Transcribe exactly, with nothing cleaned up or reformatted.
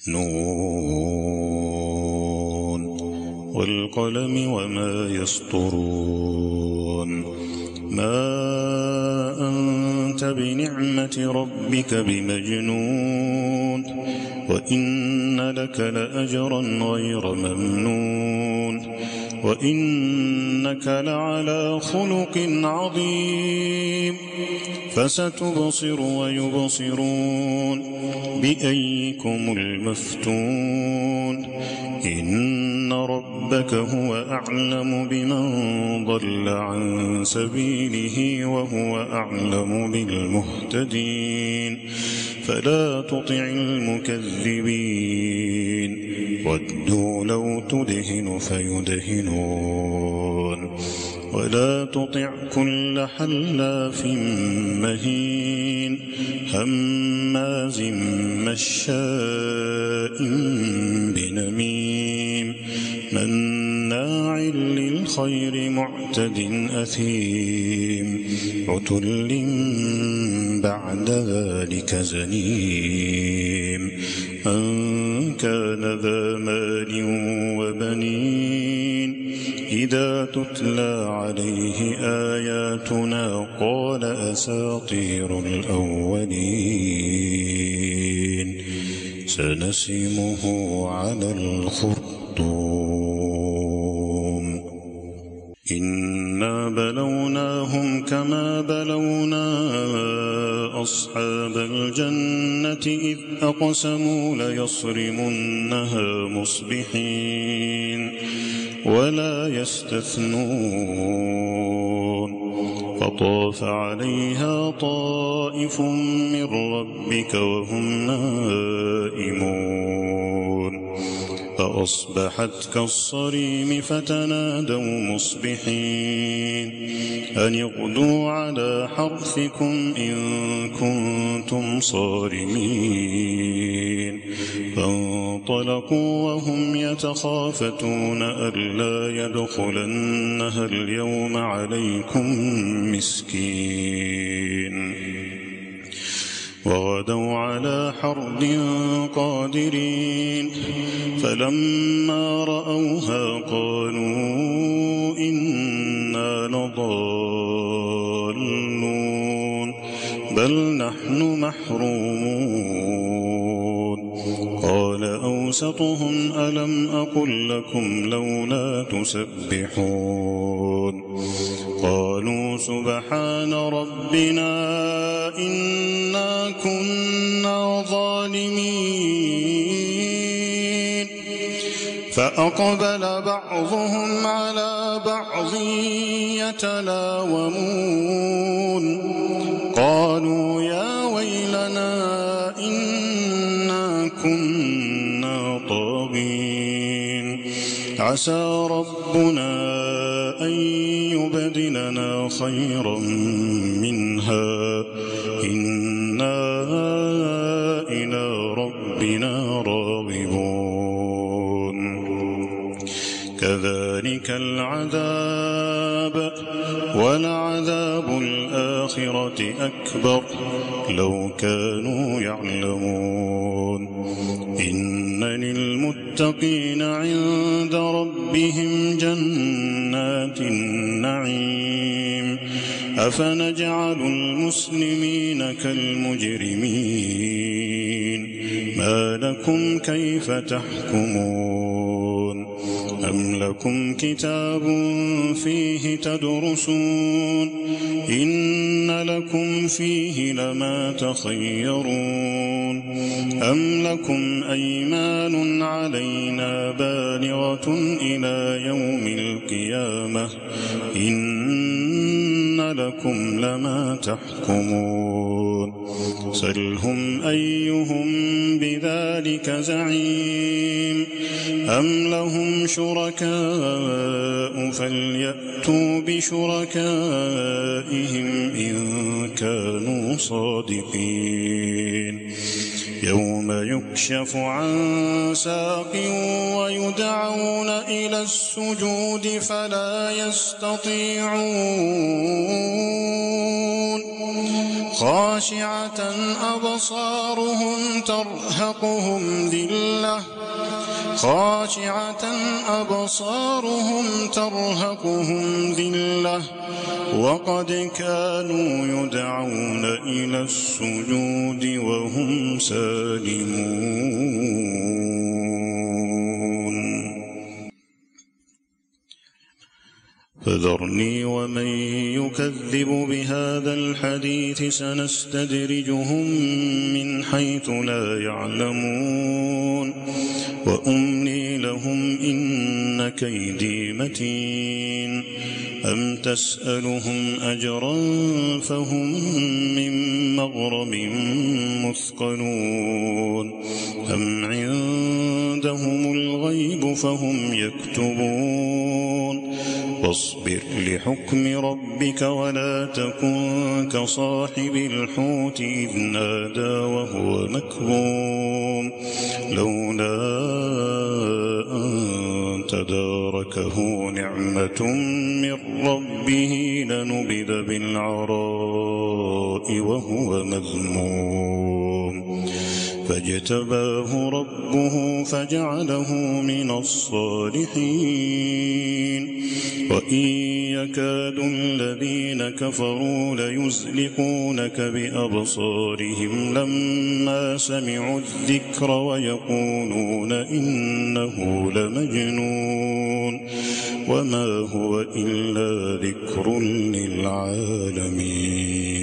نون والقلم وما يسطرون ما أنت بنعمة ربك بمجنون وإن لك لأجرا غير ممنون وإنك لعلى خلق عظيم فستبصر ويبصرون بأيكم المفتون إن ربك هو أعلم بمن ضل عن سبيله وهو أعلم بالمهتدين فلا تطع المكذبين ودوا لو تدهن فيدهنون ولا تطع كل حلاف مهين هماز مشاء بنميم مناع للخير معتد أثيم عتل بعد ذلك زنيم أن كان ذا مال وبنين إذا تتلى عليه آياتنا قال أساطير الأولين سنسمه على الخرطوم إنا بلوناهم كما بلونا أصحاب الجنة إذ أقسموا ليصرمنها مصبحين ولا يستثنون فطاف عليها طائف من ربك وهم نائمون فأصبحت كالصريم فتنادوا مصبحين أن اغدوا على حرثكم إن كنتم صارمين فانطلقوا وهم يتخافتون ألا يدخلنها اليوم عليكم مسكين وغدوا على حرد قادرين فلما رأوها قالوا إنا لضالون بل نحن محرومون قال أوسطهم ألم أقل لكم لولا تسبحون قالوا سبحان ربنا إنا كنا ظالمين فأقبل بعضهم على بعض يتلاومون قالوا يا ويلنا إنا كنا طاغين عسى ربنا أن يبدلنا خيرا منها إنا إلى ربنا راغبون كذلك العذاب ولعذاب الآخرة أكبر لو كانوا يعلمون إن للمتقين عند ربهم جنات النعيم أفنجعل المسلمين كالمجرمين ما لكم كيف تحكمون أم لكم كتاب فيه تدرسون إن لكم فيه لما تخيرون أم لكم أيمان علينا بالغة إلى يوم القيامة إن لكم لما تحكمون سلهم أيهم بذلك زعيم أم لهم شركاء فليأتوا بشركائهم إن كانوا صادقين يوم يكشف عن ساق ويدعون إلى السجود فلا يستطيعون خاشعة أبصارهم ترهقهم ذلة خاشعة أبصارهم ترهقهم ذلة وقد كانوا يدعون إلى السجود وهم سالمون فذرني ومن يكذب بهذا الحديث سنستدرجهم من حيث لا يعلمون وأملي لهم إن كيدي متين أم تسألهم أجرا فهم من مغرم مثقلون أم عندهم الغيب فهم يكتبون واصبر لحكم ربك ولا تكن كصاحب الحوت إذ نادى وهو مكظوم لولا أن تداركه نعمة من ربه لنبذ بالعراء وهو مذموم فاجتباه ربه فجعله من الصالحين وإن يكاد الذين كفروا ليزلقونك بأبصارهم لما سمعوا الذكر ويقولون إنه لمجنون وما هو إلا ذكر للعالمين.